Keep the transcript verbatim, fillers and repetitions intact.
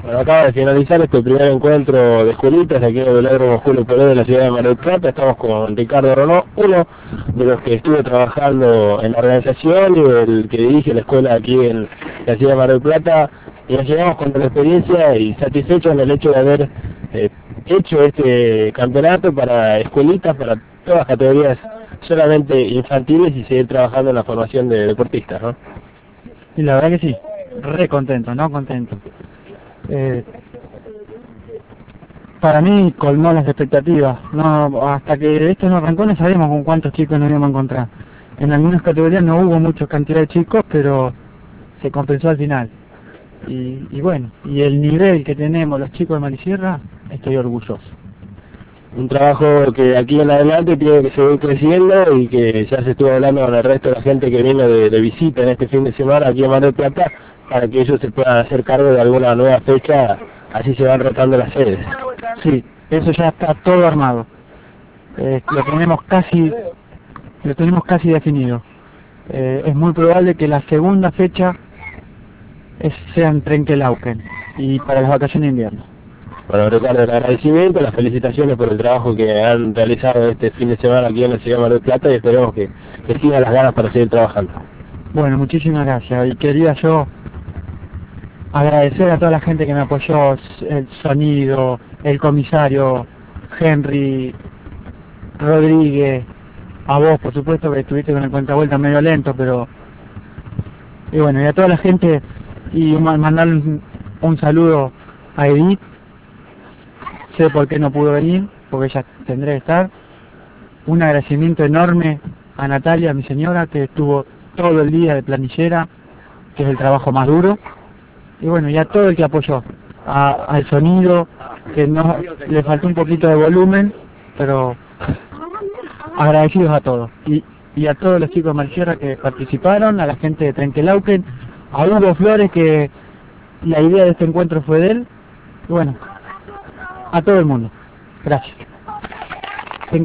Bueno, acaba de finalizar este primer encuentro de escuelitas de aquí en el Velódromo Julio Poré de la ciudad de Mar del Plata. Estamos con Ricardo Ronó, uno de los que estuvo trabajando en la organización y el que dirige la escuela aquí en la ciudad de Mar del Plata. Y nos llegamos con la experiencia y satisfechos en el hecho de haber eh, hecho este campeonato para escuelitas, para todas las categorías solamente infantiles y seguir trabajando en la formación de deportistas, ¿no? Y la verdad que sí, re contento, ¿no? Contento. Eh, para mí colmó las expectativas, no, hasta que esto no arrancó no sabíamos con cuántos chicos nos íbamos a encontrar. En algunas categorías no hubo mucha cantidad de chicos, pero se compensó al final. Y, y bueno, y el nivel que tenemos los chicos de Marisierra, estoy orgulloso. Un trabajo que de aquí en adelante tiene que seguir creciendo y que ya se estuvo hablando con el resto de la gente que vino de, de visita en este fin de semana aquí en Mar del Plata, para que ellos se puedan hacer cargo de alguna nueva fecha, así se van rotando las sedes. Sí, eso ya está todo armado. Eh, lo tenemos casi, lo tenemos casi definido. Eh, es muy probable que la segunda fecha es, sea en Trenquelauquen y para las vacaciones de invierno. Bueno, Ricardo, el agradecimiento, las felicitaciones por el trabajo que han realizado este fin de semana aquí en la ciudad de Mar del Plata y esperemos que, que sigan las ganas para seguir trabajando. Bueno, muchísimas gracias y quería yo agradecer a toda la gente que me apoyó, el sonido, el comisario, Henry, Rodríguez, a vos por supuesto que estuviste con el cuentavuelta medio lento, pero y bueno, y a toda la gente y mandarle un, un saludo a Edith. Sé por qué no pudo venir, porque ella tendrá que estar. Un agradecimiento enorme a Natalia, mi señora, que estuvo todo el día de planillera, que es el trabajo más duro. Y bueno, y a todo el que apoyó, a, al sonido, que no le faltó un poquito de volumen, pero agradecidos a todos. Y, y a todos los chicos de Marisierra que participaron, a la gente de Trenquelauquen, a Hugo Flores, que la idea de este encuentro fue de él. Y bueno, a todo el mundo. Gracias.